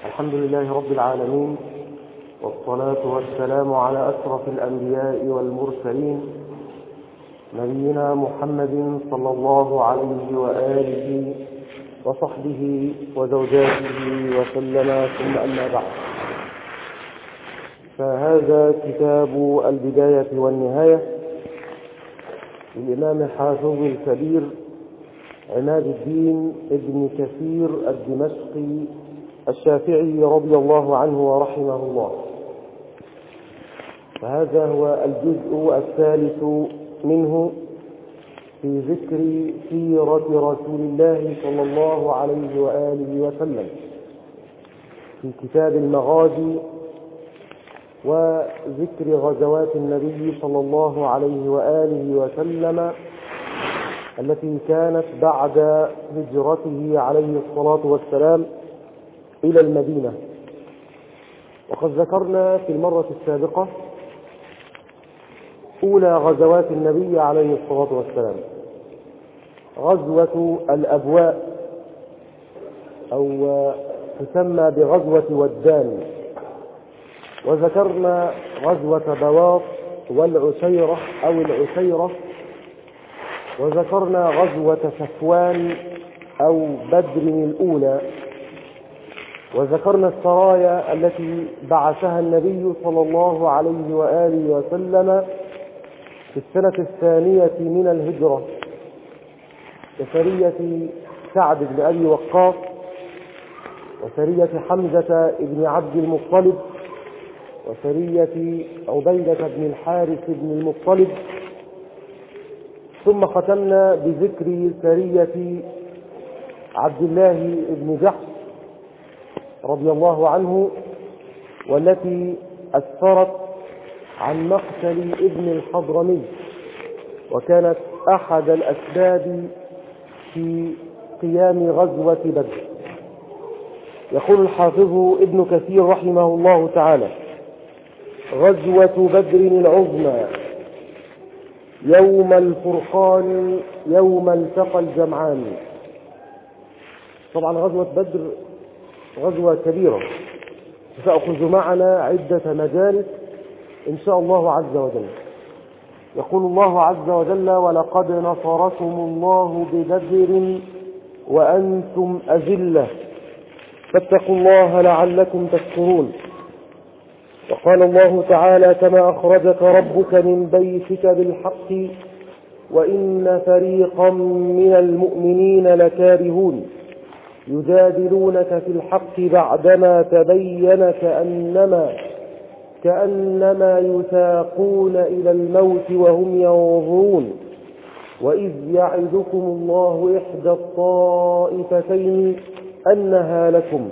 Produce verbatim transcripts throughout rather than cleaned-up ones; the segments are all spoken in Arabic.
الحمد لله رب العالمين، والصلاة والسلام على أشرف الأنبياء والمرسلين، نبينا محمد صلى الله عليه وآله وصحبه وزوجاته وسلم، ثم أما بعد. فهذا كتاب البداية والنهاية للإمام الحافظ الكبير عماد الدين ابن كثير الدمشقي الشافعي رضي الله عنه ورحمه الله. فهذا هو الجزء الثالث منه في ذكر سيرة رسول الله صلى الله عليه وآله وسلم في كتاب المغازي وذكر غزوات النبي صلى الله عليه وآله وسلم التي كانت بعد هجرته عليه الصلاة والسلام إلى المدينة. وقد ذكرنا في المرة السابقة أولى غزوات النبي عليه الصلاة والسلام، غزوة الأبواء أو تسمى بغزوة ودان، وذكرنا غزوة بواط والعشيرة أو العشيرة، وذكرنا غزوة صفوان أو بدر الأولى، وذكرنا السرايا التي بعثها النبي صلى الله عليه وآله وسلم في السنة الثانية من الهجرة، كسرية سعد بن أبي وقاص وسرية حمزة بن عبد المطلب وسرية عبيدة بن الحارث بن المطلب. ثم ختمنا بذكر سرية عبد الله بن جحش رضي الله عنه، والتي أسفرت عن مقتل ابن الحضرمي، وكانت أحد الأسباب في قيام غزوة بدر. يقول الحافظ ابن كثير رحمه الله تعالى: غزوة بدر العظمى يوم الفرقان يوم التقى الجمعان. طبعا غزوة بدر غزوة كبيرة، سأخذ معنا عدة مجالس إن شاء الله عز وجل. يقول الله عز وجل: ولقد نصركم الله ببدر وأنتم أذلة فاتقوا الله لعلكم تشكرون. وقال الله تعالى: كما أخرجك ربك من بيتك بالحق وإن فريقا من المؤمنين لكارهون يجادلونك في الحق بعدما تبين كأنما كأنما يساقون إلى الموت وهم ينظرون وإذ يعدكم الله إحدى الطائفتين أنها لكم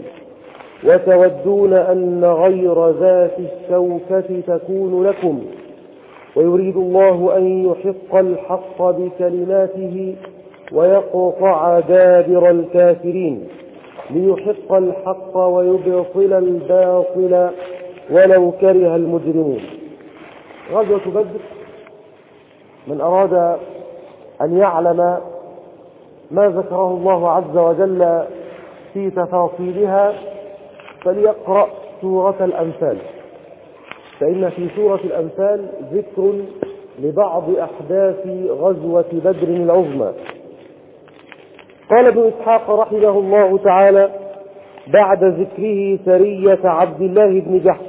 وتودون أن غير ذات الشوكة تكون لكم ويريد الله أن يحق الحق بكلماته ويقطع دابر الكافرين ليحق الحق ويبطل الباطل ولو كره المجرمون. غزوة بدر، من أراد أن يعلم ما ذكره الله عز وجل في تفاصيلها فليقرأ سورة الأنفال، فإن في سورة الأنفال ذكر لبعض أحداث غزوة بدر العظمى. قال ابن إسحاق رحمه الله تعالى بعد ذكره سرية عبد الله بن جحش: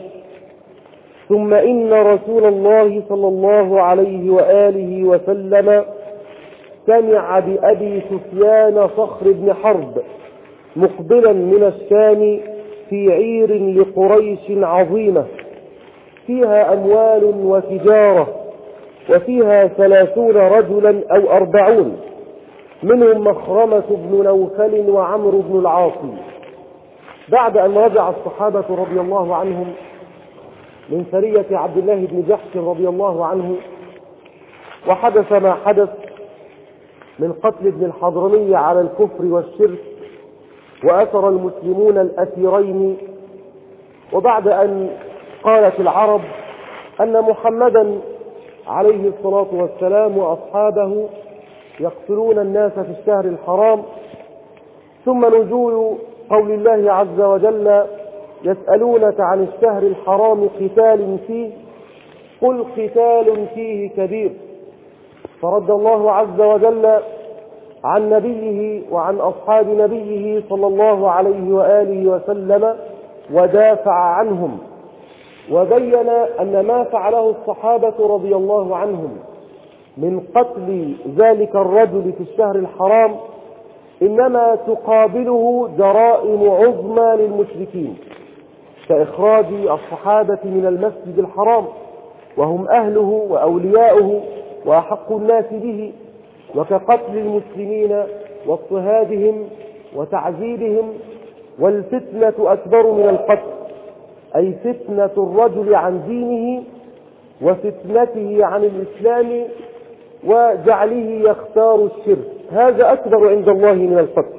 ثم إن رسول الله صلى الله عليه وآله وسلم سمع بأبي سفيان صخر بن حرب مقبلا من الشام في عير لقريش عظيمة فيها أموال وتجارة وفيها ثلاثون رجلا أو أربعون، منهم مخرمة بن نوفل وعمرو بن العاص. بعد أن رجع الصحابة رضي الله عنهم من سرية عبد الله بن جحش رضي الله عنه، وحدث ما حدث من قتل ابن الحضرمي على الكفر والشرك، وأسر المسلمون الأسيرين، وبعد أن قالت العرب أن محمدا عليه الصلاة والسلام وأصحابه يقتلون الناس في الشهر الحرام، ثم نزول قول الله عز وجل: يسألونك عن الشهر الحرام قتال فيه قل قتال فيه كبير. فرد الله عز وجل عن نبيه وعن أصحاب نبيه صلى الله عليه وآله وسلم ودافع عنهم، وبين أن ما فعله الصحابة رضي الله عنهم من قتل ذلك الرجل في الشهر الحرام إنما تقابله جرائم عظمى للمشركين، كإخراج الصحابة من المسجد الحرام وهم أهله وأولياؤه وأحق الناس به، وكقتل المسلمين واضطهادهم وتعذيبهم. والفتنة أكبر من القتل، أي فتنة الرجل عن دينه وفتنته عن الإسلام وجعله يختار الشرك، هذا أكبر عند الله من القتل.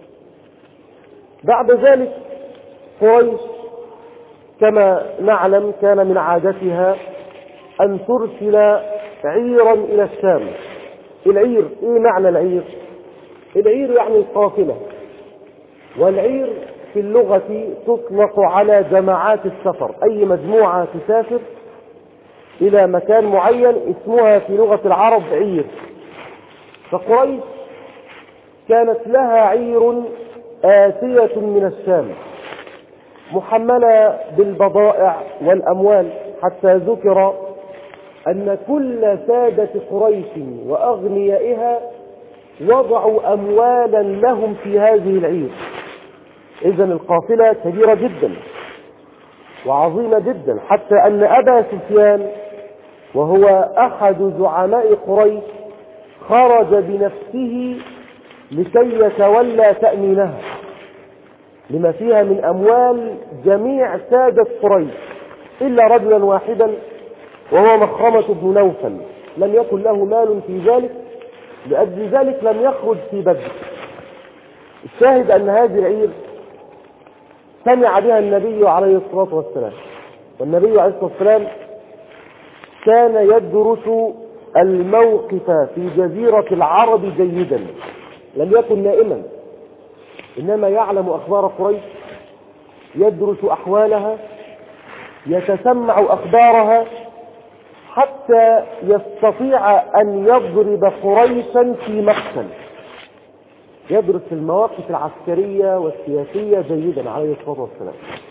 بعد ذلك قريش كما نعلم كان من عادتها أن ترسل عيرا إلى الشام. العير إيه معنى العير؟ العير يعني القافلة، والعير في اللغة تطلق على جماعات السفر، أي مجموعة تسافر إلى مكان معين اسمها في لغة العرب عير. فقريش كانت لها عير آتية من الشام محملة بالبضائع والأموال، حتى ذكر أن كل سادة قريش وأغنيائها وضعوا أموالا لهم في هذه العير. إذن القافلة كبيرة جدا وعظيمة جدا، حتى أن أبا سفيان وهو أحد زعماء قريش خرج بنفسه لكي يتولى تأمينها لما فيها من أموال جميع سادة قريش إلا رجلا واحدا وهو مخرمة بن نوفل، لم يكن له مال في ذلك، لأجل ذلك لم يخرج في بدر. الشاهد أن هذه العير سمع بها النبي عليه الصلاة والسلام، والنبي عليه الصلاة والسلام كان يدرس الموقف في جزيرة العرب جيدا، لم يكن نائما، إنما يعلم أخبار قريش، يدرس أحوالها، يتسمع أخبارها، حتى يستطيع أن يضرب قريشا في مقتل. يدرس المواقف العسكرية والسياسية جيدا عليه الصلاة والسلام.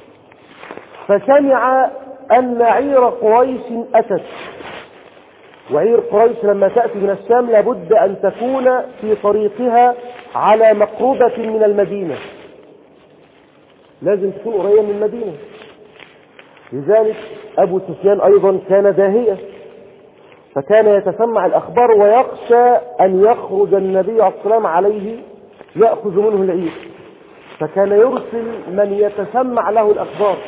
فسمع أن عير قريش أتت، وعير قريش لما تأتي من الشام لابد أن تكون في طريقها على مقربة من المدينة، لازم تكون قريبة من المدينة. لذلك أبو سفيان أيضا كان داهية، فكان يتسمع الأخبار ويخشى أن يخرج النبي عليه الصلاة والسلام عليه يأخذ منه العير، فكان يرسل من يتسمع له الأخبار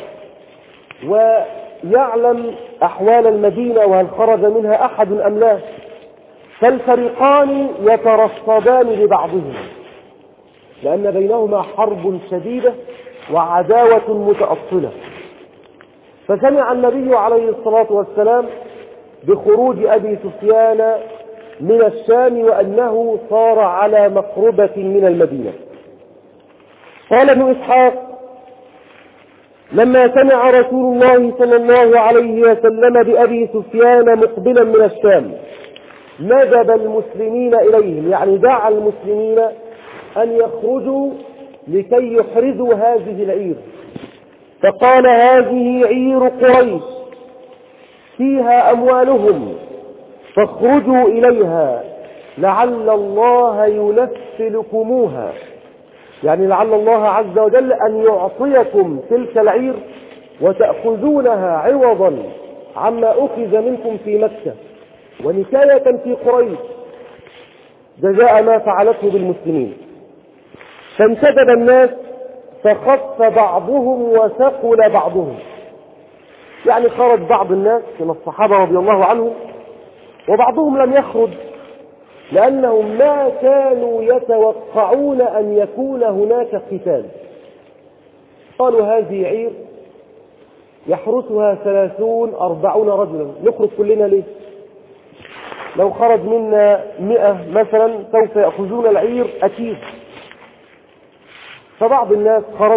ويعلم أحوال المدينة وهل خرج منها أحد أم لا. فالفريقان يترصدان لبعضهم لأن بينهما حرب شديدة وعداوة متأصلة. فسمع النبي عليه الصلاة والسلام بخروج أبي سفيان من الشام وأنه صار على مقربة من المدينة. قال ابن إسحاق: لما سمع رسول الله صلى الله عليه وسلم بأبي سفيان مقبلا من الشام ندب المسلمين إليهم، يعني دعا المسلمين أن يخرجوا لكي يحرزوا هذه العير، فقال: هذه عير قريش فيها أموالهم فاخرجوا إليها لعل الله ينفلكموها، يعني لعل الله عز وجل أن يعطيكم تلك العير وتأخذونها عوضا عما أخذ منكم في مكة ونكاية في قريش جزاء ما فعلته بالمسلمين. فانتدب الناس فخف بعضهم وثقل بعضهم، يعني خرج بعض الناس من الصحابة رضي الله عنهم وبعضهم لم يخرج لأنهم ما كانوا يتوقعون أن يكون هناك قتال. قالوا: هذه عير يحرسها ثلاثون أربعون رجلا، نخرج كلنا ليه؟ لو خرج منا مئة مثلا سوف يأخذون العير أكيد. فبعض الناس خرج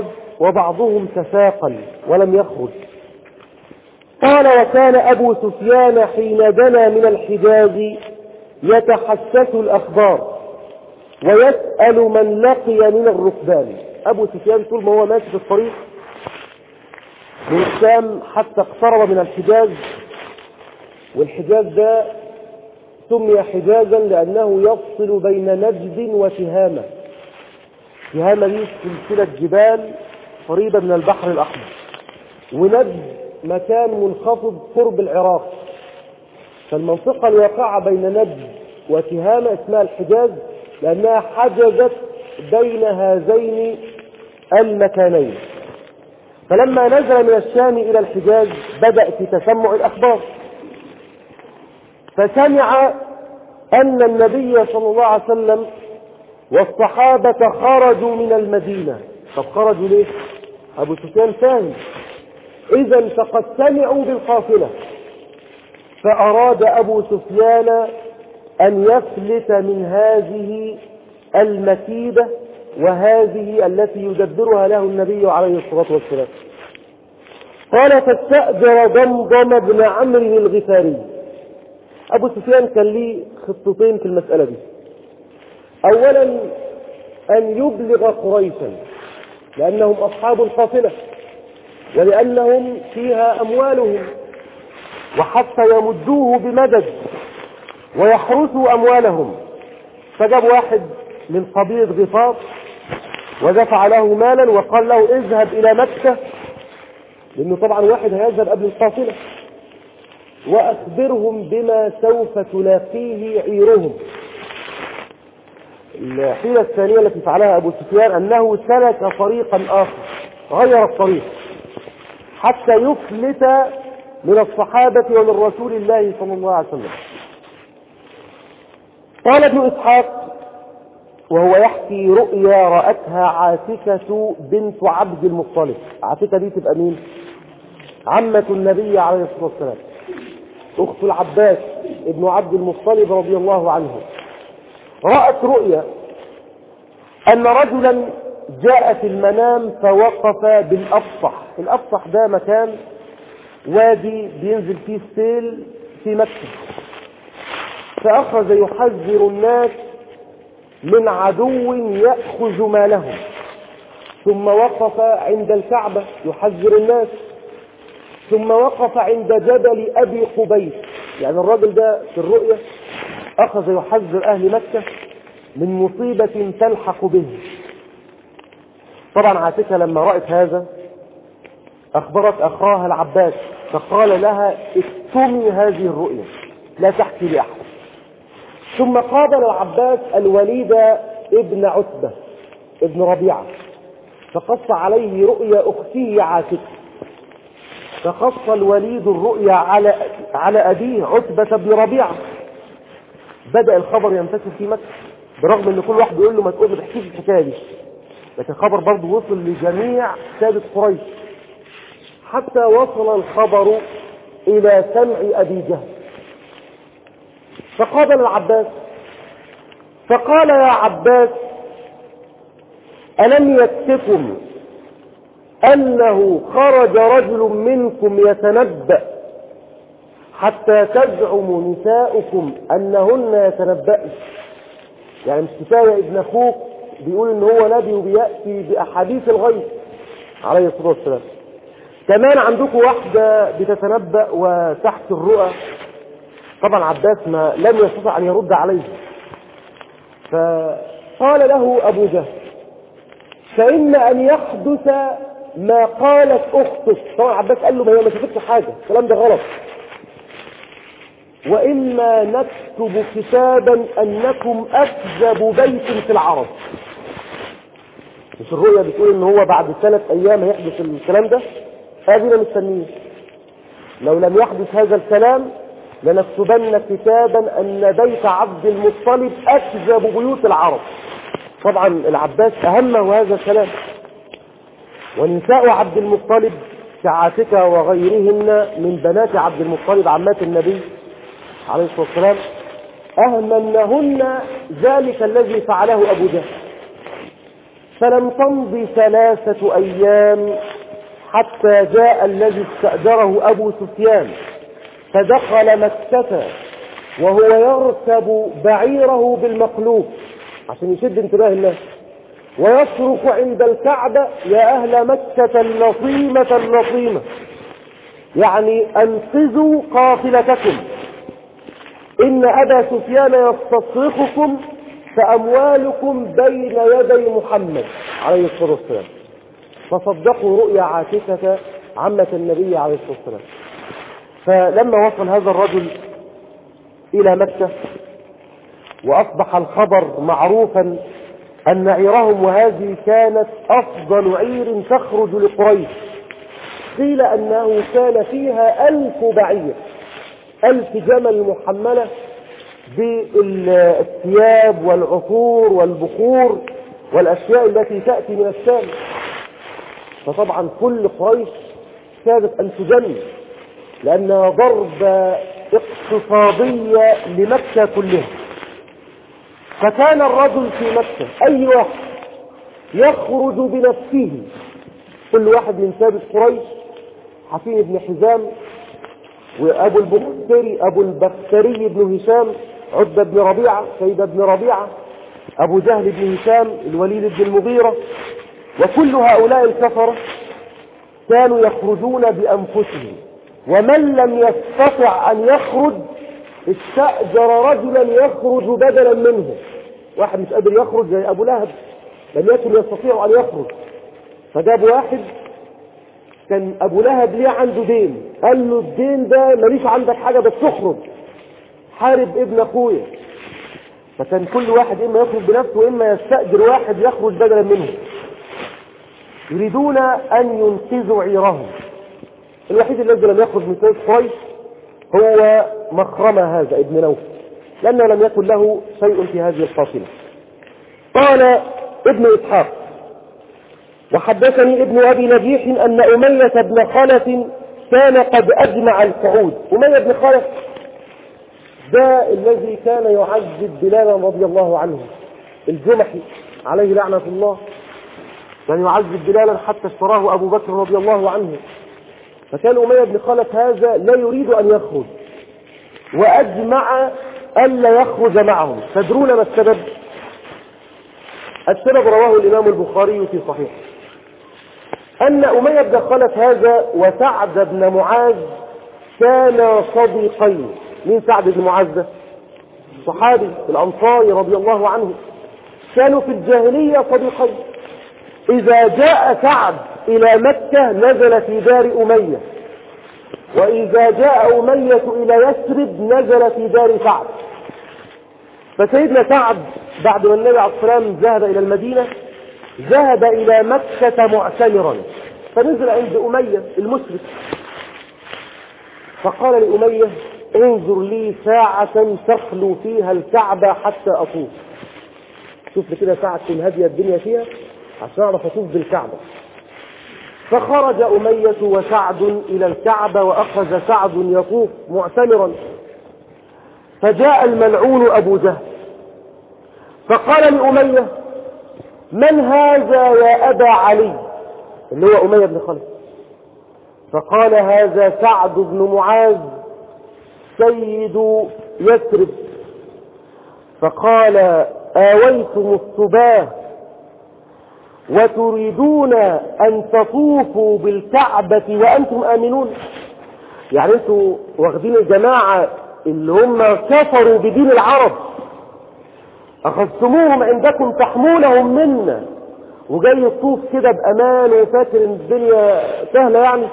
وبعضهم تثاقل ولم يخرج. قال وكان أبو سفيان حين دنا من الحجاز يتحسس الأخبار ويسأل من لقي من الركبان. أبو سفيان طول ما هو ماشي في الطريق من الشام حتى اقترب من الحجاز، والحجاز ده سمي حجازا لأنه يفصل بين نجد وتهامة. تهامة دي سلسلة جبال قريبة من البحر الأحمر، ونجد مكان منخفض قرب العراق. فالمنطقة الواقعة بين نجد وتهامة اسمها الحجاز لأنها حجزت بين هذين المكانين. فلما نزل من الشام إلى الحجاز بدأ في تسمع الأخبار، فسمع أن النبي صلى الله عليه وسلم والصحابة خرجوا من المدينة. طب خرجوا ليه؟ أبو سفيان فاهم، إذن فقد سمعوا بالقافلة. فأراد أبو سفيان أن يفلت من هذه المكيدة وهذه التي يدبرها له النبي عليه الصلاة والسلام. قال فاستأجر ضمضم بن عمرو الغفاري. أبو سفيان كان ليه خطتين في المسألة دي. أولا أن يبلغ قريشا لأنهم أصحاب القافلة ولأنهم فيها أموالهم، وحتى يمدوه بمدد ويحرسوا أموالهم. فجاب واحد من قبيلة غفار ودفع له مالا وقال له اذهب إلى مكة، لأنه طبعا واحد هيذهب قبل القافلة، وأخبرهم بما سوف تلاقيه عيرهم. الحيلة الثانية التي فعلها أبو سفيان أنه سلك طريقا آخر، غير الطريق حتى يفلت من الصحابة ومن رسول الله صلى الله عليه وسلم. قال ابن إسحاق وهو يحكي رؤيا رأتها عاتكة بنت عبد المطلب. عاتكة دي تبقى مين؟ عمة النبي عليه الصلاة والسلام، أخت العباس ابن عبد المطلب رضي الله عنه. رأت رؤيا أن رجلا جاء في المنام فوقف بالأبصح. الأبصح ده مكان وادي بينزل فيه السيل في مكة، فأخذ يحذر الناس من عدو يأخذ مالهم. ثم وقف عند الكعبة يحذر الناس، ثم وقف عند جبل أبي قبيس. يعني الرجل ده في الرؤية أخذ يحذر أهل مكة من مصيبة تلحق به. طبعا عاتكة لما رأت هذا أخبرت أخاها العباس، فقال لها اكتمي هذه الرؤية لا تحكي لأحد. ثم قابل العباس الوليد ابن عتبة ابن ربيعة فقص عليه رؤيا أخته عاتكة، فقص الوليد الرؤيا على على أبيه عتبة بن ربيعة. بدأ الخبر ينتشر في مكة، برغم ان كل واحد يقول له ما تقول ما تحكيش الحكايه دي، لكن الخبر برضه وصل لجميع سادة قريش، حتى وصل الخبر الى سمع ابي جهل. فقابل العباس فقال يا عباس ألم يكفكم أنه خرج رجل منكم يتنبأ حتى تزعم نساؤكم أنهن يتنبأن؟ يعني مش كفاية ابن أخوك بيقول إن هو نبي وبيأتي بأحاديث الغيب عليه الصلاة والسلام، كمان عندكم واحدة بتتنبأ وتحت الرؤى. طبعا عباس ما لم يستطع أن يرد عليه، فقال له أبو جهل فإما أن يحدث ما قالت أختك. طبعا عباس قال له ما هي ما شافتش حاجة، الكلام ده غلط. وإما نكتب كتابا أنكم أكذب بيت في العرب. مش الرؤيا بتقول إن هو بعد ثلاث أيام هيحدث الكلام ده؟ هذه مستنيه. لو لم يحدث هذا الكلام لنكتبن كتابا أن بيت عبد المطلب أكذب بيوت العرب. طبعا العباس أهمه هذا الكلام. ونساء عبد المطلب كعاتكة وغيرهن من بنات عبد المطلب عمات النبي عليه الصلاة والسلام أهمنهن ذلك الذي فعله أبو جهل. فلم تمض ثلاثة أيام حتى جاء الذي استأجره أبو سفيان، فدخل مكة وهو يركب بعيره بالمقلوب عشان يشد انتباه الناس، ويصرخ عند الكعبة: يا أهل مكة اللطيمة اللطيمة، يعني أنقذوا قافلتكم، إن أبا سفيان يستصرخكم فأموالكم بين يدي محمد عليه الصلاة والسلام. فصدقوا رؤيا عاتكة عمة النبي عليه الصلاة والسلام. فلما وصل هذا الرجل إلى مكة وأصبح الخبر معروفا أن عيرهم، وهذه كانت أفضل عير تخرج لقريش، قيل أنه كان فيها ألف بعير، ألف جمل محملة بالثياب والعطور والبخور والأشياء التي تأتي من الشام. فطبعا كل قريش كادت أن تجن، لأنها ضربة اقتصادية لمكة كلها. فكان الرجل في مكة أي واحد يخرج بنفسه، كل واحد من سابق قريش، حكيم بن حزام، وأبو البختري أبو البختري بن هشام، عتبة بن ربيعة، سيد بن ربيعة، أبو جهل بن هشام، الوليد بن المغيرة، وكل هؤلاء الكفرة كانوا يخرجون بأنفسهم. ومن لم يستطع أن يخرج استأجر رجلا يخرج بدلا منه. واحد مش قادر يخرج زي أبو لهب، لم يكن يستطيع أن يخرج، فجاب واحد كان أبو لهب ليه عنده دين، قال له: الدين ده ماليش عندك حاجة بس تخرج حارب ابن أخويا. فكان كل واحد إما يخرج بنفسه وإما يستأجر واحد يخرج بدلا منه، يريدون أن ينقذوا عيرهم. الوحيد الذي لم يخرج من سيد قريش هو مخرمة هذا ابن نوف، لأنه لم يكن له شيء في هذه القافلة. قال ابن إسحاق: وحدثني ابن أبي نجيح أن أمية بن خلف كان قد أجمع القعود. أمية بن خلف ده الذي كان يعذب بلالا رضي الله عنه، الجمحي عليه لعنة الله، كان يعذب بلالا حتى اشتراه أبو بكر رضي الله عنه. فكان أمية بن خلف هذا لا يريد أن يخرج، وأجمع ألا يخرج معهم. تدرون ما السبب؟ السبب رواه الإمام البخاري في صحيحه، أن أمية بن خلف هذا وسعد بن معاذ كانا صديقين. مين سعد بن معاذ ده؟ صحابي الأنصاري رضي الله عنه، كانوا في الجاهلية صديقين. إذا جاء سعد إلى مكة نزل في دار أمية، وإذا جاء أمية إلى يثرب نزل في دار سعد. فسيدنا سعد بعد ما النبي عليه الصلاة والسلام ذهب إلى المدينة ذهب إلى مكة معتمرا، فنزل عند أمية المشرك، فقال لأمية: انظر لي ساعة تخلو فيها الكعبة حتى أطوف. شوف لي كده ساعة هادية الدنيا فيها عشان أعرف أطوف بالكعبة. فخرج أمية وسعد إلى الكعبة، وأخذ سعد يطوف معتمرا. فجاء الملعون أبو جهل فقال لأمية: من هذا يا أبا علي؟ اللي هو أمية بن خلف. فقال: هذا سعد بن معاذ سيد يثرب. فقال: آويتم الصباه وتريدون أن تطوفوا بالكعبة وأنتم آمنون؟ يعني أنتم واخدين الجماعة اللي هم كفروا بدين العرب، أخذتموهم عندكم تحمونهم منا، وجاي يطوف كده بأمان وفاكر ان الدنيا سهلة يعني.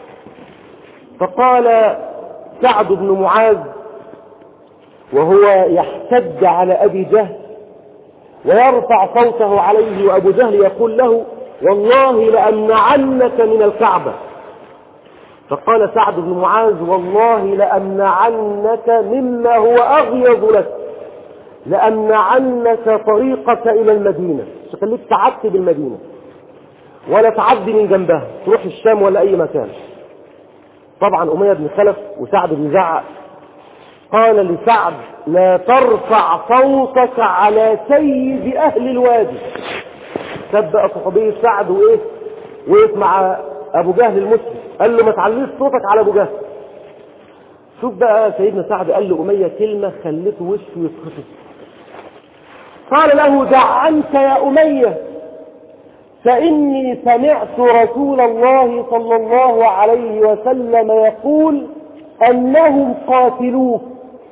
فقال سعد بن معاذ وهو يحتج على أبي جهل ويرفع صوته عليه، وأبو جهل يقول له: والله لأمنعنك من الكعبة. فقال سعد بن معاذ: والله لأمنعنك مما هو أغيظ لك، لأمنعنك طريقك إلى المدينة، مش خليك تعدي بالمدينة ولا تعدي من جنبها تروح الشام ولا أي مكان. طبعا أمية بن خلف وسعد بن زعق، قال لسعد: لا ترفع صوتك على سيد أهل الوادي، ساب بقى صحوبية سعد وايه وقف مع ابو جهل المسلم، قال له ما تعليش صوتك على ابو جهل. شوف بقى سيدنا سعد قال له أمية كلمة خلته وشه يتخطف. قال له دع عنك يا أمية، فإني سمعت رسول الله صلى الله عليه وسلم يقول أنهم قاتلوك.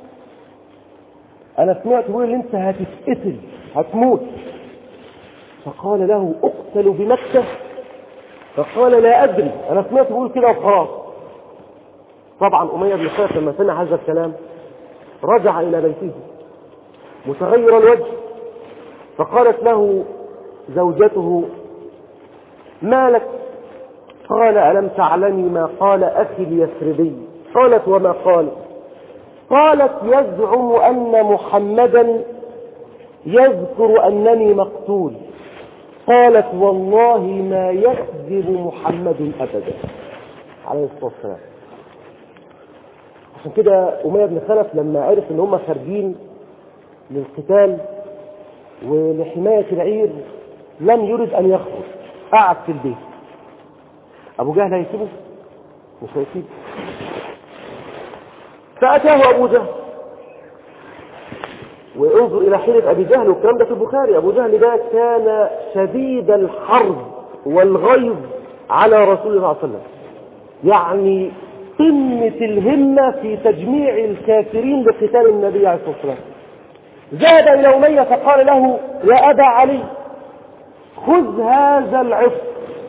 أنا سمعت يقول إن أنت هتتقتل هتموت. فقال له أقتل بمكة؟ فقال لا أدري، أنا سمعت يقول كده وخلاص. طبعا أمية بن خلف لما سمع هذا الكلام رجع إلى بيته متغير الوجه، فقالت له زوجته ما لك؟ قال ألم تعلمي ما قال أخي اليثربي؟ قالت وما قال؟ قالت يزعم أن محمدا يذكر أنني مقتول. قالت والله ما يكذب محمد أبدا عليه الصلاة والسلام. عشان كده أمية بن خلف لما عرف ان هم خارجين للقتال ولحماية العير لم يرد ان يخرج، قعد في البيت. ابو جهل هيسيبه؟ مش هيسيبه. فأتاه ابو جهل، وانظر الى حيلة ابي جهل، والكلام ده في البخاري. ابو جهل ده كان شديد الحرب والغيظ على رسول الله صلى الله عليه وسلم، يعني قمة الهمة في تجميع الكافرين لقتال النبي عليه الصلاة والسلام. ذهب إلى أمية فقال له يا أبا علي خذ هذا العصر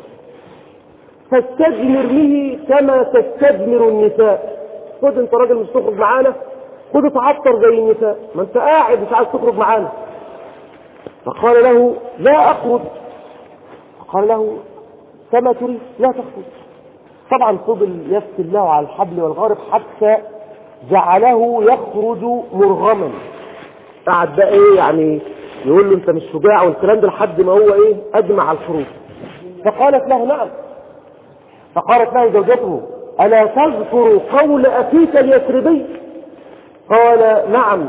فاستجمر به كما تستجمر النساء. خذ انت راجل مش تخرج معانا، خذ تعطر زي النساء، ما انت قاعد مش عايز تخرج معانا. فقال له لا أخرج. فقال له كما تريد لا تخرج. طبعا فضل يفتل له على الحبل والغارب حتى جعله يخرج مرغما. قعد بقى ايه يعني يقول له انت مش شجاع والكلام ده لحد ما هو ايه اجمع الخروج. فقالت له نعم. فقالت له زوجته الا تذكر قول اخيك اليثربي؟ قال نعم،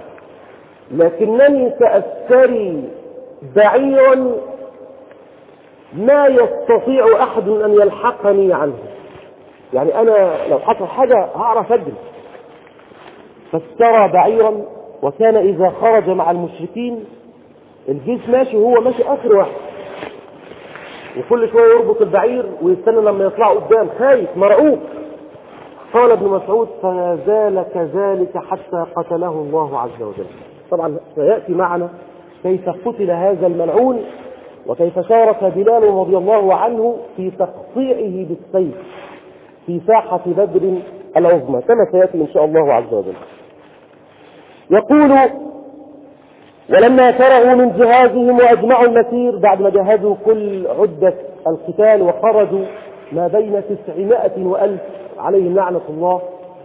لكنني سأشتري بعيرا ما يستطيع احد ان يلحقني عنه، يعني انا لو حصل حاجة هعرف اجري. فاشترى بعيرا، وكان اذا خرج مع المشركين الجيش ماشي وهو ماشي اخر واحد، وكل شوية يربط البعير ويستنى لما يطلعوا قدام خايف مرعوب. قال ابن مسعود فلا زال كذلك حتى قتله الله عز وجل. طبعا سيأتي معنا كيف قتل هذا الملعون، وكيف شارك بلال رضي الله عنه في تقطيعه بالسيف في ساحة بدر العظمى كما سيأتي إن شاء الله عز وجل. يقول ولما فرغوا من جهازهم وأجمعوا المسير، بعد ما جهزوا كل عدة القتال وخرجوا ما بين تسعمائة وألف عليهم لعنة الله،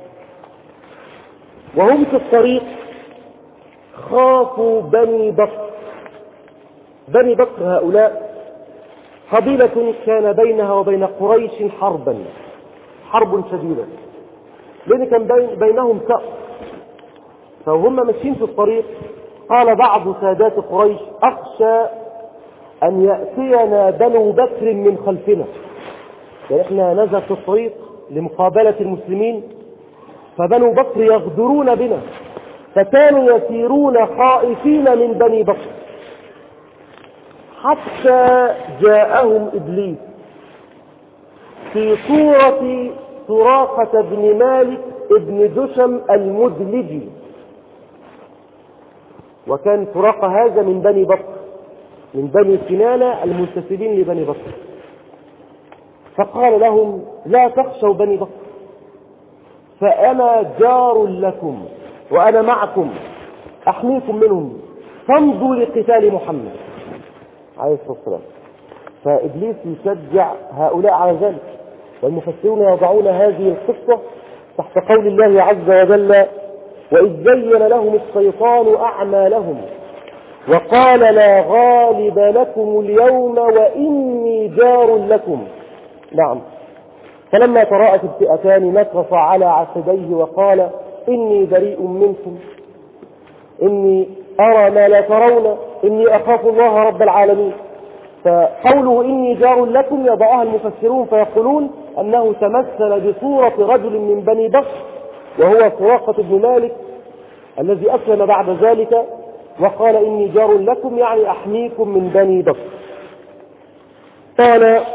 وهم في الطريق خافوا بني بكر. بني بكر هؤلاء قبيلة كان بينها وبين قريش حربا حرب شديدة، لأن كان بين بينهم كأس. فهم ماشيين في الطريق قال بعض سادات قريش أخشى أن يأتينا بنو بكر من خلفنا، يعني احنا نزل في الطريق لمقابلة المسلمين فبنو بكر يغدرون بنا، فكانوا يسيرون خائفين من بني بكر حتى جاءهم إبليس في صورة سراقة بن مالك ابن دشم المدلجي، وكان سراقة هذا من بني بكر من بني كنانة المنتسبين لبني بكر. فقال لهم لا تخشوا بني بكر، فأنا جار لكم وأنا معكم أحميكم منهم، فامضوا لقتال محمد عليه الصلاة والسلام. فإبليس يشجع هؤلاء على ذلك، والمفسرون يضعون هذه القصة تحت قول الله عز وجل وإذ زين لهم الشيطان أعمالهم وقال لا غالب لكم اليوم وإني جار لكم. نعم. فلما تراءت الفئتان نكص على عقبيه وقال إني بريء منكم إني أرى ما لا ترون إني أخاف الله رب العالمين. فقوله إني جار لكم يضعها المفسرون فيقولون أنه تمثل بصورة رجل من بني بكر وهو سراقة بن مالك الذي أسلم بعد ذلك، وقال إني جار لكم يعني أحميكم من بني بكر. قال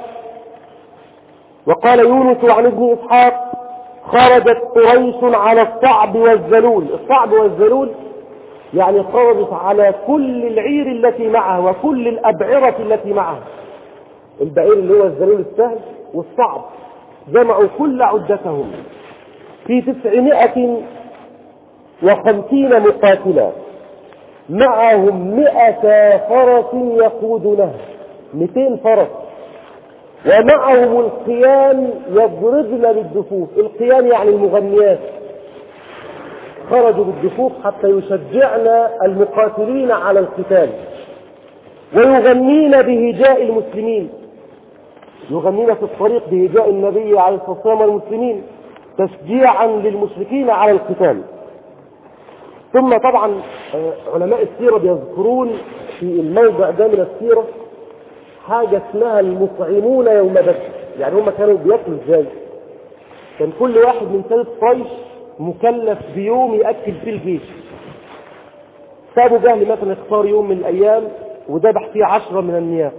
وقال يونس عن ابن إسحاق خرجت قريش على الصعب والذلول. الصعب والذلول يعني خرجت على كل العير التي معه وكل الأبعرة التي معه. البعير اللي هو الذلول السهل والصعب، جمعوا كل عدتهم في تسعمائة وخمسين مقاتلا معهم مئة فرس يقودونه، مئتين فرس، ومعهم القيان يضربن بالدفوف. القيان يعني المغنيات، خرجوا بالدفوف حتى يشجعن المقاتلين على القتال، ويغنين بهجاء المسلمين، يغنين في الطريق بهجاء النبي عليه الصلاة والسلام والمسلمين تشجيعا للمشركين على القتال. ثم طبعا علماء السيرة بيذكرون في الموضع ده من السيرة حاجة اسمها المطعمون يوم بدر. يعني هم كانوا بياكلوا ازاي؟ كان كل واحد من ثلاث طيش مكلف بيوم يأكل فيه الجيش. فأبو جهل مثلا اختار يوم من الأيام وذبح فيه عشرة من النياق،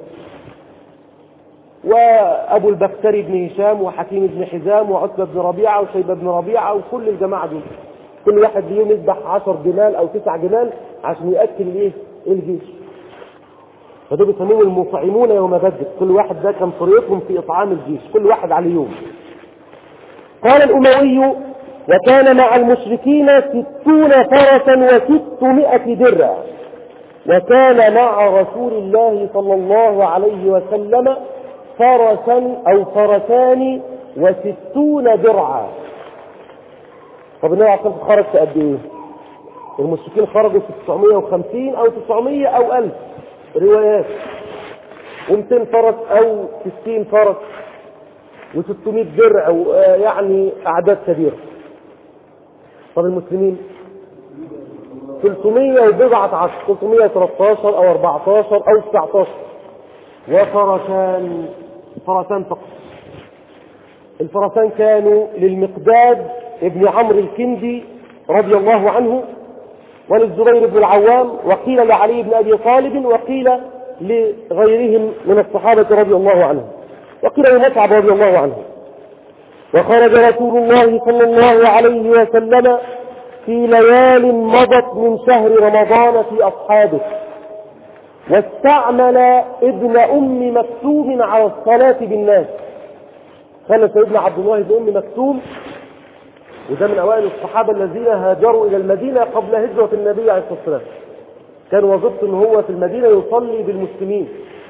وأبو البختري بن هشام وحكيم بن حزام وعتبة بن ربيعة وشيبة بن ربيعة وكل الجماعة دول كل واحد اليوم يذبح عشر جمال أو تسع جمال عشان يأكل الايه الجيش. فده بيسموه المطعمون يوم بدر، كل واحد ده كان طريقهم في إطعام الجيش، كل واحد على يوم. قال الأموي وكان مع المشركين ستون فرسا وستمائة درع، وكان مع رسول الله صلى الله عليه وسلم فرسا أو فرسان وستون درعا. طب النبي عليه الصلاة والسلام خرج في قد ايه؟ المشركين خرجوا في تسعمائة وخمسين أو تسعمائة أو ألف روايات، ومئتين فرس أو ستين فرس وستمائة درع، يعني أعداد كبيرة. طب المسلمين ثلاثمائة وبضعة عشر، ثلاثمائة وثلاثة عشر أو أربعة عشر أو تسعة عشر، وفرسان فرسان فقط. الفرسان كانوا للمقداد ابن عمرو الكندي رضي الله عنه، وللزبير بن العوام، وقيل لعلي بن أبي طالب، وقيل لغيرهم من الصحابة رضي الله عنهم، وقيل لمصعب رضي الله عنه. وخرج رسول الله صلى الله عليه وسلم في ليال مضت من شهر رمضان في أصحابه، واستعمل ابن أم مكتوم على الصلاة بالناس. كان سيدنا عبد الله بن أم مكتوم، وده من أوائل الصحابة الذين هاجروا إلى المدينة قبل هجرة النبي عليه الصلاة والسلام، كان وظيفته أنه هو في المدينة يصلي بالمسلمين.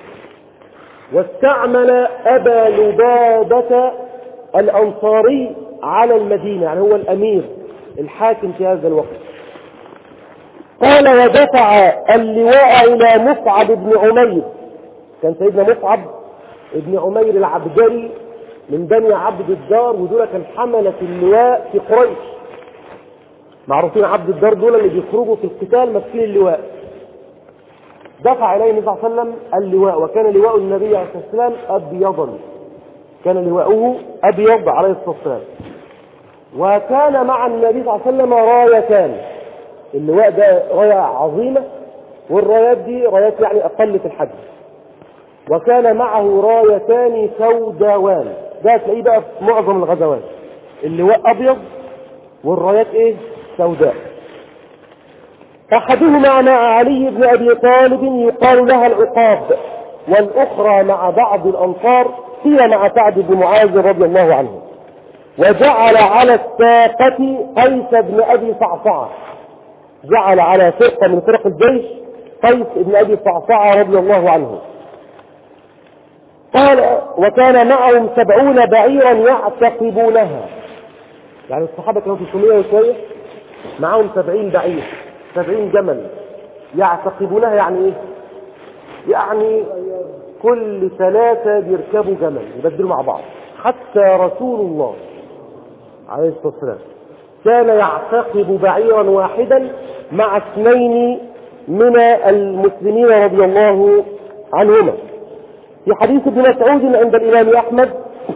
واستعمل أبا لبابة الأنصاري على المدينة، يعني هو الأمير الحاكم في هذا الوقت. قال ودفع اللواء إلى مصعب بن عمير. كان سيدنا مصعب بن عمير العبدري من بني عبد الدار، ودول كان حملة اللواء في قريش، معروفين عبد الدار، دول اللي بيخرجوا في القتال ماسكين اللواء. دفع إليه النبي صلى الله عليه وسلم اللواء، وكان لواء النبي عليه الصلاة والسلام أبيضا، كان لواءه أبيض عليه الصلاة والسلام. وكان مع النبي صلى الله عليه وسلم رايتان، اللواء ده راية عظيمة، والرايات دي رايات يعني أقل في الحجم. وكان معه رايتان سوداوان، ده تلاقيه بقى في معظم الغزوات، اللواء أبيض والرايات إيه سوداء. أحدهما مع علي بن أبي طالب يقال لها العقاب، والأخرى مع بعض الأنصار هي مع سعد بن معاذ رضي الله عنه. وجعل على الساقة قيس بن أبي صعصعة، جعل على فرقة من فرق الجيش قيس بن أبي صعصعة رضي الله عنه. قال وكان معهم سبعون بعيرا يعتقبونها، يعني الصحابة كانوا في ثمانمائة وشوية، معهم سبعين بعير، سبعين جمل يعتقبونها. يعني ايه؟ يعني كل ثلاثة بيركبوا جمل يبدلوا مع بعض. حتى رسول الله عليه الصلاة والسلام كان يعتقب بعيرا واحدا مع اثنين من المسلمين رضي الله عنهما. في حديث ابن مسعود عند الإمام أحمد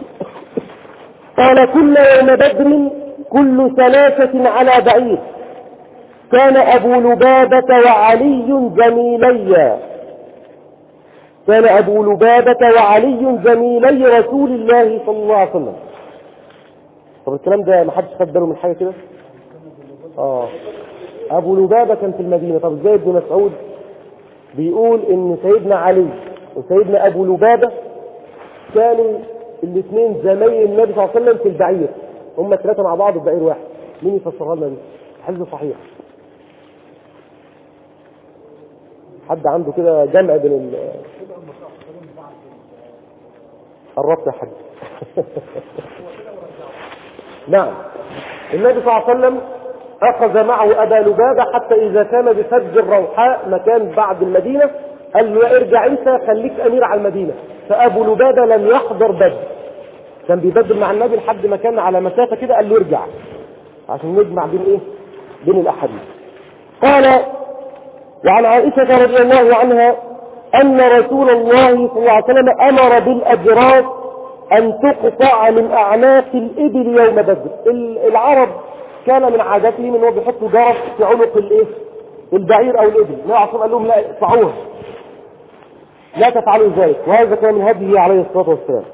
قال: كنا يوم بدر كل ثلاثة على بعير، كان أبو لبابة وعلي جميلي كان أبو لبابة وعلي جميلي رسول الله صلى الله عليه وسلم. طب الكلام ده ما حدش خد باله من حاجة كده؟ آه أبو لبابة كان في المدينة. طب ازاي ابن مسعود بيقول إن سيدنا علي وسيدنا أبو لبابة كانوا الاثنين زميل النبي صلى الله عليه وسلم في البعير، هم ثلاثة مع بعض في بعير واحد؟ مين يفسرها لنا دي؟ حديث صحيح. حد عنده كده جمع بين ال الربط يا حد؟ نعم، النبي صلى الله عليه وسلم أخذ معه أبا لبابة حتى إذا كان بفج الروحاء مكان بعد المدينة قال له: ارجع أنت خليك أمير على المدينة. فأبو لبابة لم يحضر بدر، كان بيبدل مع النبي لحد ما كان على مسافة كده، قال له ارجع عشان نجمع بين إيه؟ بين الأحاديث. قال: وعن عائشة رضي الله عنها أن رسول الله صلى الله عليه وسلم أمر بالأجراس أن تقطع من أعناق الإبل يوم بدر. العرب كان من عادتهم أنه بيحطوا جرس في عنق الإيه؟ البعير أو الإبل. النبي عليه الصلاة والسلام قال لهم: لا، اقطعوها، لا تفعلوا ذلك. وهذا كان من هديه عليه الصلاة والسلام.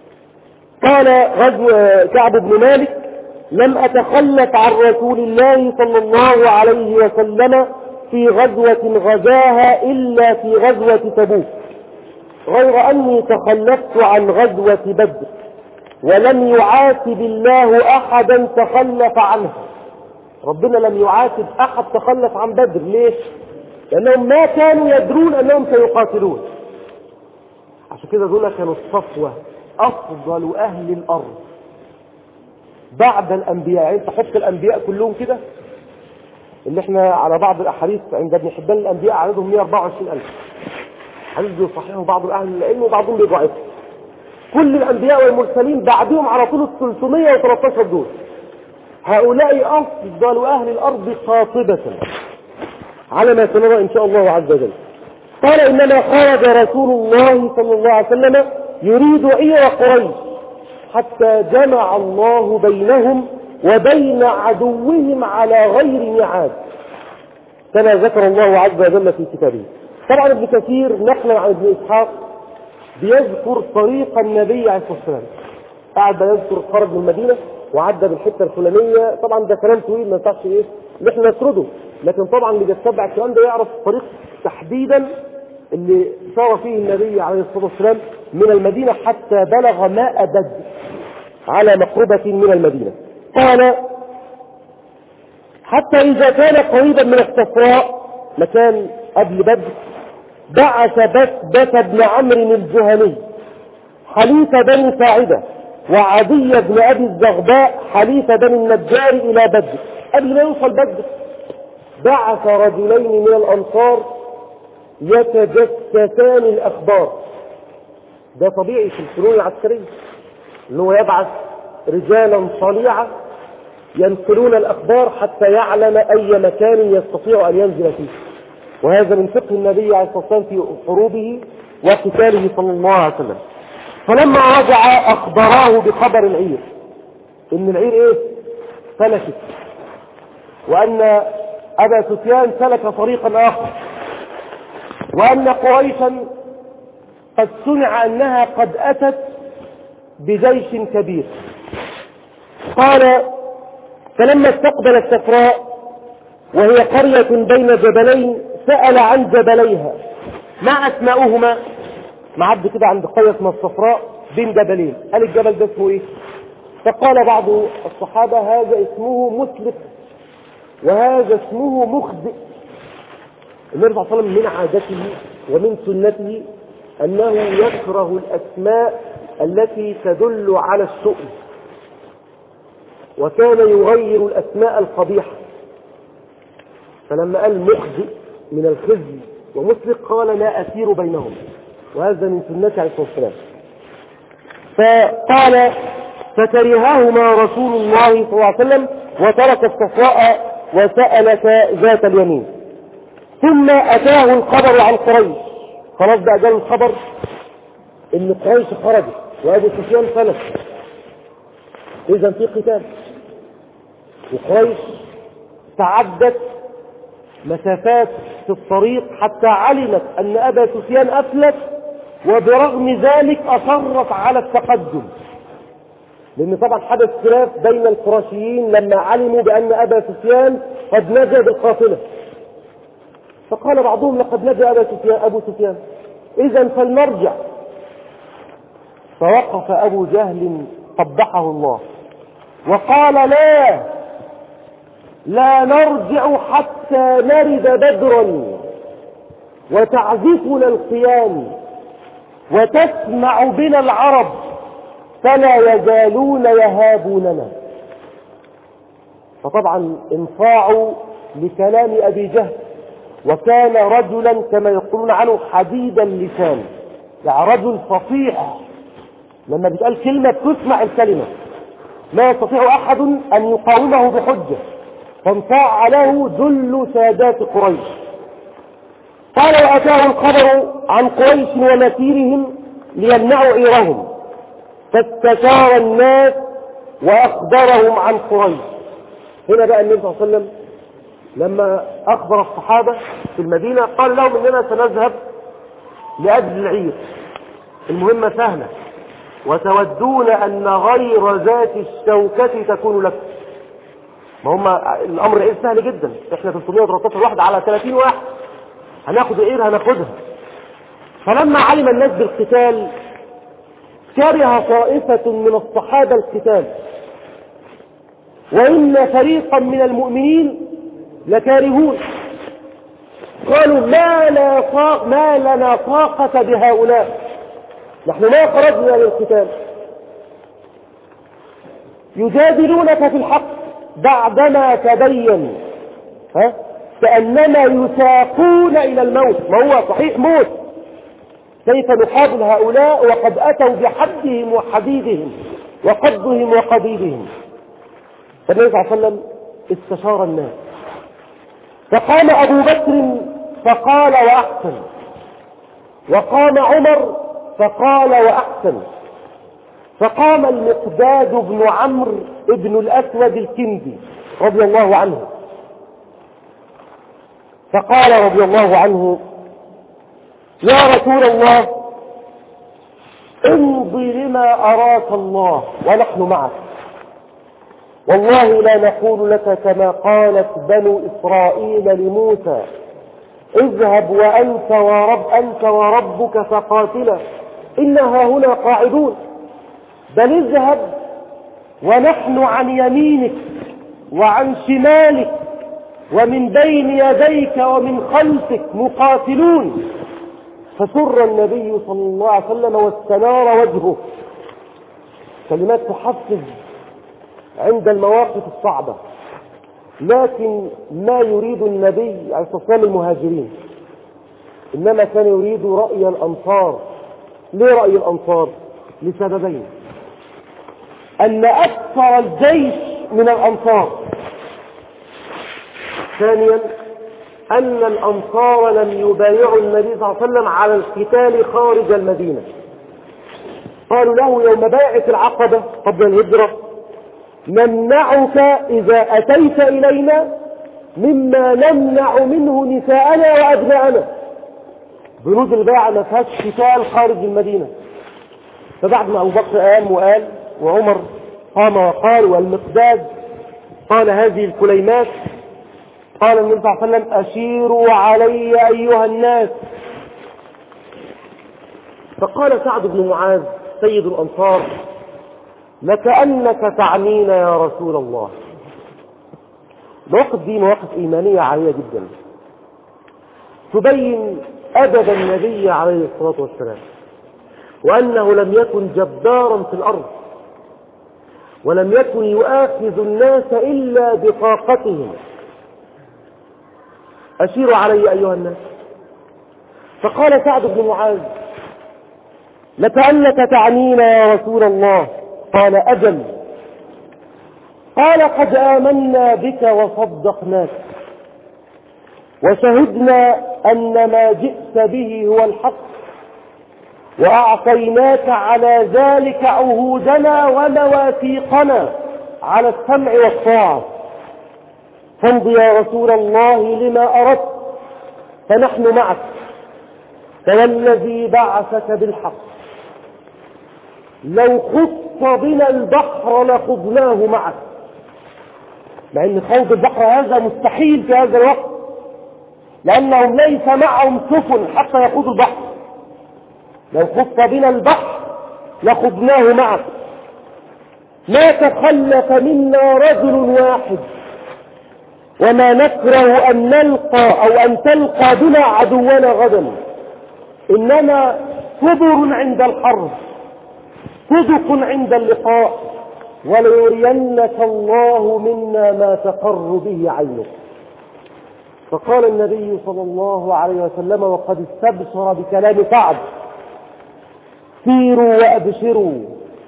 قال غزو كعب بن مالك: لم أتخلف عن رسول الله صلى الله عليه وسلم في غزوة غزاها إلا في غزوة تبوك، غير أني تخلفت عن غزوة بدر، ولم يعاتب الله أحدا تخلف عنها. ربنا لم يعاتب أحد تخلف عن بدر. ليش؟ لأنهم ما كانوا يدرون أنهم سيقاتلون. عشان كده دول كانوا الصفوة، أفضل أهل الأرض بعد الأنبياء. يعني تحط الأنبياء كلهم كده، اللي احنا على بعض الأحاديث عند ابن حبان الأنبياء عددهم مئة وأربعة وعشرين ألف. حديث بيصححه بعض أهل العلم وبعضهم بيضعفه. كل الأنبياء والمرسلين بعدهم على طول ثلاثمئة وثلاثة عشر دول. هؤلاء أفضل أهل الأرض قاطبة على ما سنرى إن شاء الله عز وجل. قال: إنما خرج رسول الله صلى الله عليه وسلم يريد عير قريش حتى جمع الله بينهم وبين عدوهم على غير ميعاد، كما ذكر الله عز وجل في كتابه. طبعا ابن كثير نقلا عن ابن إسحاق بيذكر طريق النبي عليه الصلاة والسلام، قاعد يذكر خرج من المدينة وعدى بالحته الفلانيه. طبعا ده كلام طويل ما ينفعش ايه ان احنا نسرده، لكن طبعا اللي بيتبع الكلام ده يعرف الطريق تحديدا اللي سار فيه النبي عليه الصلاه والسلام من المدينه حتى بلغ ماء بدر على مقربه من المدينه. قال: حتى اذا كان قريبا من الصفراء مكان قبل بدر بعث بثبت بن عمرو الجهني حليف بني ساعده وعدي بن أبي الزغباء حليف بني النجار إلى بدر. قبل ما يوصل بدر بعث رجلين من الأنصار يتجسسان الأخبار. ده طبيعي في الفنون العسكرية، أنه يبعث رجالا صليعة ينقلون الأخبار حتى يعلم أي مكان يستطيع أن ينزل فيه. وهذا من فقه النبي عليه الصلاة والسلام في حروبه وقتاله صلى الله عليه وسلم. فلما رجع أخبراه بخبر العير، إن العير إيه؟ فلكت، وأن أبا سفيان سلك طريقا آخر، وأن قريشا قد سمع أنها قد أتت بجيش كبير. قال: فلما استقبل الصفراء وهي قرية بين جبلين سأل عن جبليها ما أسماؤهما. معد كده عند قرية اسمها الصفراء بين جبلين، قال الجبل ده اسمه ايه؟ فقال بعض الصحابة: هذا اسمه مسلك وهذا اسمه مخزئ. النبي صلى الله عليه وسلم من عادته ومن سنته أنه يكره الأسماء التي تدل على السؤل، وكان يغير الأسماء القبيحة. فلما قال مخزئ من الخزي ومسلك قال: لا أسير بينهم، وهذا من سنته عليه الصلاة والسلام. فقال: فكرهاهما رسول الله صلى الله عليه وسلم وترك الصفراء وسألك ذات اليمين. ثم أتاه الخبر عن قريش، خلاص بقى جاء الخبر ان قريش خرجت وابو سفيان فلت، اذا في قتال. وقريش تعدت مسافات في الطريق حتى علمت ان ابا سفيان افلت، وبرغم ذلك اصرت على التقدم، لان طبعا حدث خلاف بين القرشيين لما علموا بان ابا سفيان قد نجا بالقافله، فقال بعضهم لقد نجا ابا سفيان ابو سفيان اذا فلنرجع. فوقف ابو جهل قبحه الله وقال لا لا نرجع حتى نرد بدرا وتعزفنا القيام وتسمع بنا العرب فلا يزالون يهابوننا. فطبعا انصاعوا لكلام ابي جهل، وكان رجلا كما يقولون عنه حديد اللسان، يعني رجل فصيح، لما بيتقال كلمة تسمع الكلمة، لا يستطيع احد ان يقاومه بحجة، فانصاع له ذل سادات قريش. قال واتاه الخبر عن قريش ومسيرهم ليمنعوا عيرهم، فاستشار الناس واخبرهم عن قريش. هنا بقى النبي صلى الله عليه وسلم لما اخبر الصحابة في المدينة قال لهم اننا سنذهب لاجل العير، المهمة سهلة، وتودون ان غير ذات الشوكة تكون لكم. ما هم الامر ايه سهل جدا، احنا ثلاثمائة وثلاثة عشر واحد على ثلاثين واحد، هناخد العير هناخدها. فلما علم الناس بالقتال كره طائفة من الصحابة القتال، وإن فريقا من المؤمنين لكارهون، قالوا ما, لا طاق ما لنا طاقة بهؤلاء، نحن ما خرجنا للقتال، يجادلونك في الحق بعدما تبين ها كأنما يساقون إلى الموت. ما هو صحيح موت، كيف نقابل هؤلاء وقد أتوا بحدهم وحديدهم وقضهم وقضيبهم. فالنبي صلى الله عليه وسلم استشار الناس، فقام أبو بكر فقال وأحسن، وقام عمر فقال وأحسن، فقام المقداد بن عمرو بن الأسود الكندي رضي الله عنه فقال رضي الله عنه يا رسول الله امضي لما أراك الله ونحن معك، والله لا نقول لك كما قالت بنو إسرائيل لموسى اذهب وأنت ورب أنت وربك فقاتلا إنها هنا قاعدون، بل اذهب ونحن عن يمينك وعن شمالك ومن بين يديك ومن خلفك مقاتلون. فسر النبي صلى الله عليه وسلم واستنار وجهه. كلمات تحفز عند المواقف الصعبة، لكن ما يريد النبي عليه الصلاة والسلام المهاجرين، إنما كان يريد رأي الأنصار. ليه رأي الأنصار؟ لسببين: أن أكثر الجيش من الأنصار، ثانيا أن الأنصار لم يبايعوا النبي صلى الله عليه وسلم على القتال خارج المدينة. قالوا له يوم بيعة العقبة قبل الهجرة نمنعك إذا أتيت إلينا مما نمنع منه نساءنا وأبناءنا. بنود البيعة ما فيهاش قتال خارج المدينة. فبعد ما أبو بكر قام وقال وعمر قام وقال والمقداد قال هذه الكلمات، قال النبي صلى الله عليه وسلم أشيروا علي أيها الناس. فقال سعد بن معاذ سيد الأنصار لكأنك تعنينا يا رسول الله. مواقف دي مواقف إيمانية عالية جدا تبين أدب النبي عليه الصلاة والسلام، وأنه لم يكن جبارا في الأرض، ولم يكن يؤاخذ الناس إلا بطاقتهم. أشيروا علي أيها الناس. فقال سعد بن معاذ لكأنك تعنينا يا رسول الله. قال أجل. قال قد آمنا بك وصدقناك وشهدنا أن ما جئت به هو الحق، وأعطيناك على ذلك عهودنا ومواثيقنا على السمع والطاعة، فامض يا رسول الله لما أردت فنحن معك، فوالذي بعثك بالحق لو خط بنا البحر لخضناه معك. مع ان خوض البحر هذا مستحيل في هذا الوقت، لأنهم ليس معهم سفن حتى يخوضوا البحر. لو خط بنا البحر لخضناه معك، ما تخلف منا رجل واحد، وما نكره أن نلقى أو أن تلقى بنا عدونا غدا، إنما صبر عند الحرب، صدق عند اللقاء، وليرينك الله منا ما تقر به عينك. فقال النبي صلى الله عليه وسلم وقد استبشر بكلام كعب: سيروا وأبشروا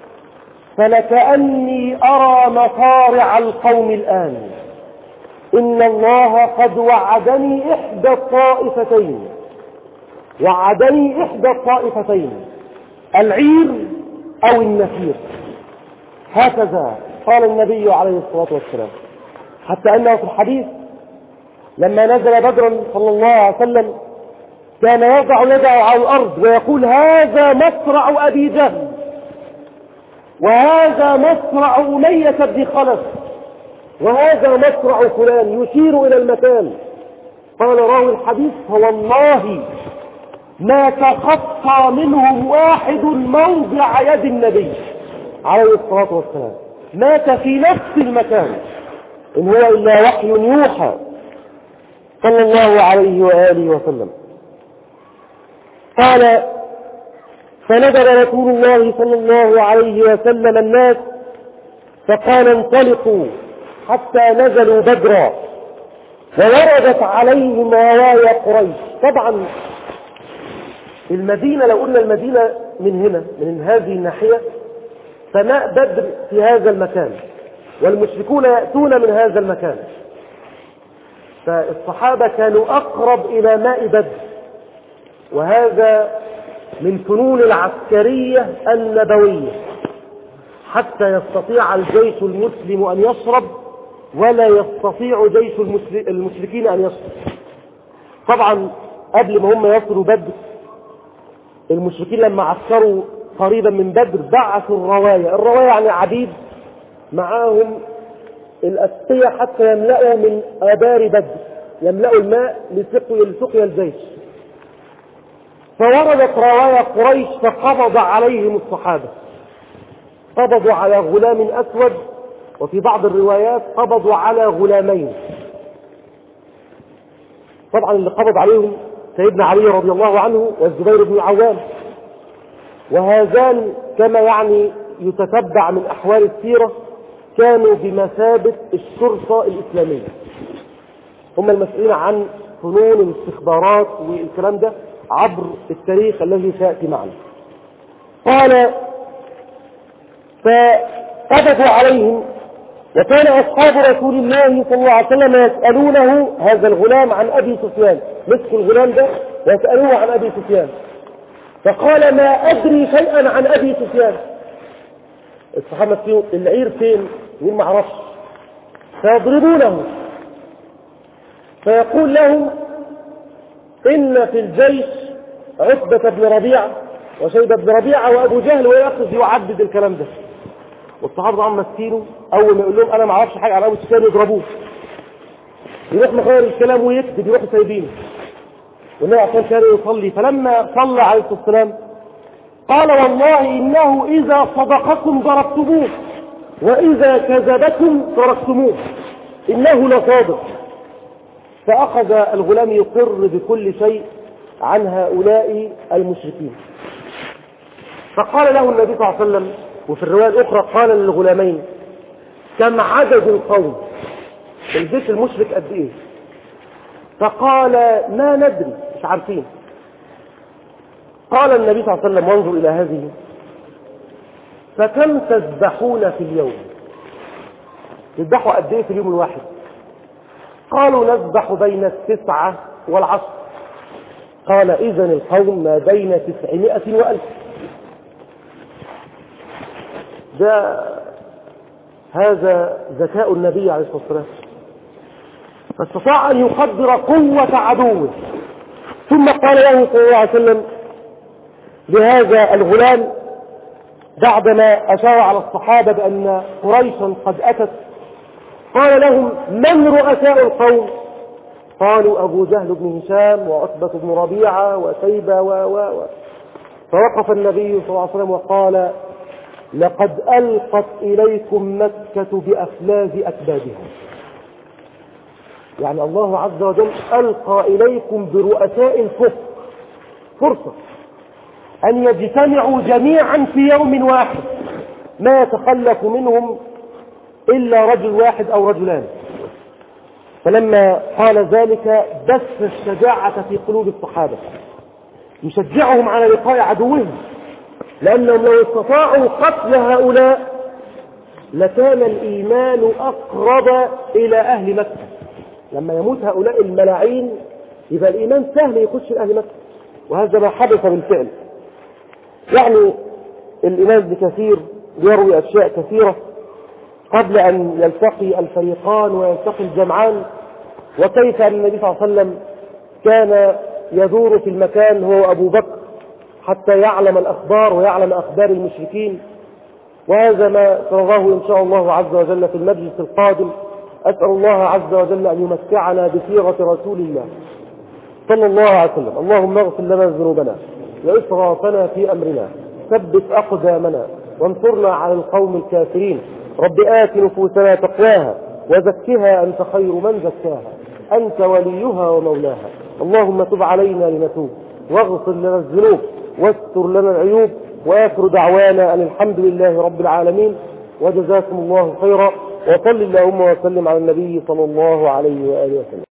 فلكأني أرى مصارع القوم الآن، إن الله قد وعدني إحدى الطائفتين، وعدني إحدى الطائفتين العير أو النفير. هكذا قال النبي عليه الصلاة والسلام، حتى أنه في الحديث لما نزل بدرا صلى الله عليه وسلم كان يضع يده على الأرض ويقول: هذا مصرع أبي جهل، وهذا مصرع أمية بن خلف، وهذا مصرع فلان، يشير إلى المكان. قال راوي الحديث: فوالله ما تخطى منهم واحد موضع يد النبي عليه الصلاة والسلام، مات في نفس المكان، إن هو إلا وحي يوحى صلى الله عليه وآله وسلم. قال: فنزل رسول الله صلى الله عليه وسلم الناس فقال: انطلقوا حتى نزلوا بدرا، ووردت عليهم روايا قريش. طبعا المدينة، لو قلنا المدينة من هنا من هذه الناحية، فماء بدر في هذا المكان، والمشركون يأتون من هذا المكان، فالصحابة كانوا أقرب إلى ماء بدر، وهذا من فنون العسكرية النبوية، حتى يستطيع الجيش المسلم أن يشرب ولا يستطيع جيش المشركين أن يشرب. طبعا قبل ما هم يصلوا بدر، المشركين لما عسكروا قريبا من بدر بعثوا الرواية. الرواية يعني عبيد معاهم الأسقية حتى يملأوا من آبار بدر، يملأوا الماء لسقيا الجيش. فوردت رواية قريش فقبض عليهم الصحابة، قبضوا على غلام أسود، وفي بعض الروايات قبضوا على غلامين. طبعا اللي قبض عليهم سيدنا علي رضي الله عنه والزبير بن العوام، وهذان كما يعني يتتبع من أحوال السيرة كانوا بمثابة الشرطة الإسلامية، هم المسؤولين عن فنون الاستخبارات والكلام ده عبر التاريخ الذي سيأتي معنا. قال: فقبضوا عليهم، وكان أصحاب رسول الله صلى الله عليه وسلم يسألونه هذا الغلام عن أبي سفيان، مسكوا الغلام ده ويسألوه عن أبي سفيان، فقال: ما أدري شيئا عن أبي سفيان. الصحابة فيه العير فين؟ مين ما عرفش. فيضربونه، فيقول لهم: إن في الجيش عتبة بن ربيعة وشيبة بن ربيعة وأبو جهل، ويأخذ يعدد الكلام ده. والصحابة طبعا مسكينه، أول ما يقول لهم أنا ما أعرفش حاجة عن أبو سفيان يضربوه، يروح مغير الكلام ويكذب، يروح سايبينه. والنبي عشان كان يصلي، فلما صلى عليه الصلاة والسلام قال: والله إنه إذا صدقكم ضربتموه، وإذا كذبكم تركتموه، إنه لصادق. فأخذ الغلام يقر بكل شيء عن هؤلاء المشركين. فقال له النبي صلى الله عليه وسلم، وفي الرواية الأخرى قال للغلامين: كم عدد القوم؟ الجيش المشرك قد إيه؟ فقال: ما ندري، مش عارفين. قال النبي صلى الله عليه وسلم: وانظر إلى هذه، فكم تذبحون في اليوم؟ تذبحوا قد إيه في اليوم الواحد؟ قالوا: نذبح بين التسعة والعشر. قال: إذن القوم ما بين تسعمائة وألف. ده هذا ذكاء النبي عليه الصلاة والسلام، فاستطاع أن يقدر قوة عدوه. ثم قال له صلى الله عليه وسلم لهذا الغلام بعدما أشار على الصحابة بأن قريشا قد أتت، قال لهم: من رؤساء القوم؟ قالوا: أبو جهل بن هشام وعتبة بن ربيعة وشيبة و و و فوقف النبي صلى الله عليه وسلم وقال: لقد ألقت إليكم مكة بأفلاذ أكبادها. يعني الله عز وجل ألقى إليكم برؤساء الكفر فرصة أن يجتمعوا جميعا في يوم واحد، ما يتخلف منهم إلا رجل واحد أو رجلان. فلما قال ذلك بث الشجاعة في قلوب الصحابة، يشجعهم على لقاء عدوهم، لأنهم لو استطاعوا قتل هؤلاء لكان الإيمان أقرب إلى أهل مكة. لما يموت هؤلاء الملاعين يبقى الإيمان سهل يخش لأهل مكة، وهذا ما حدث بالفعل. يعني الإمام ابن كثير يروي أشياء كثيرة قبل أن يلتقي الفريقان ويلتقي الجمعان، وكيف أن النبي صلى الله عليه وسلم كان يدور في المكان هو وأبو بكر حتى يعلم الأخبار ويعلم أخبار المشركين. وهذا ما سنراه إن شاء الله عز وجل في المجلس القادم. أسأل الله عز وجل أن يمتعنا بسيرة رسول الله صلى الله عليه وسلم. اللهم اغفر لنا ذنوبنا وإسرافنا في أمرنا، ثبت أقدامنا وانصرنا على القوم الكافرين. رب آت نفوسنا تقواها وزكها أنت خير من زكاها، أنت وليها ومولاها. اللهم تب علينا لنتوب، واغفر لنا الذنوب، واستر لنا العيوب، وآخر دعوانا أن الحمد لله رب العالمين، وجزاكم الله خيرا. وصل اللهم وسلم على النبي صلى الله عليه وآله وسلم.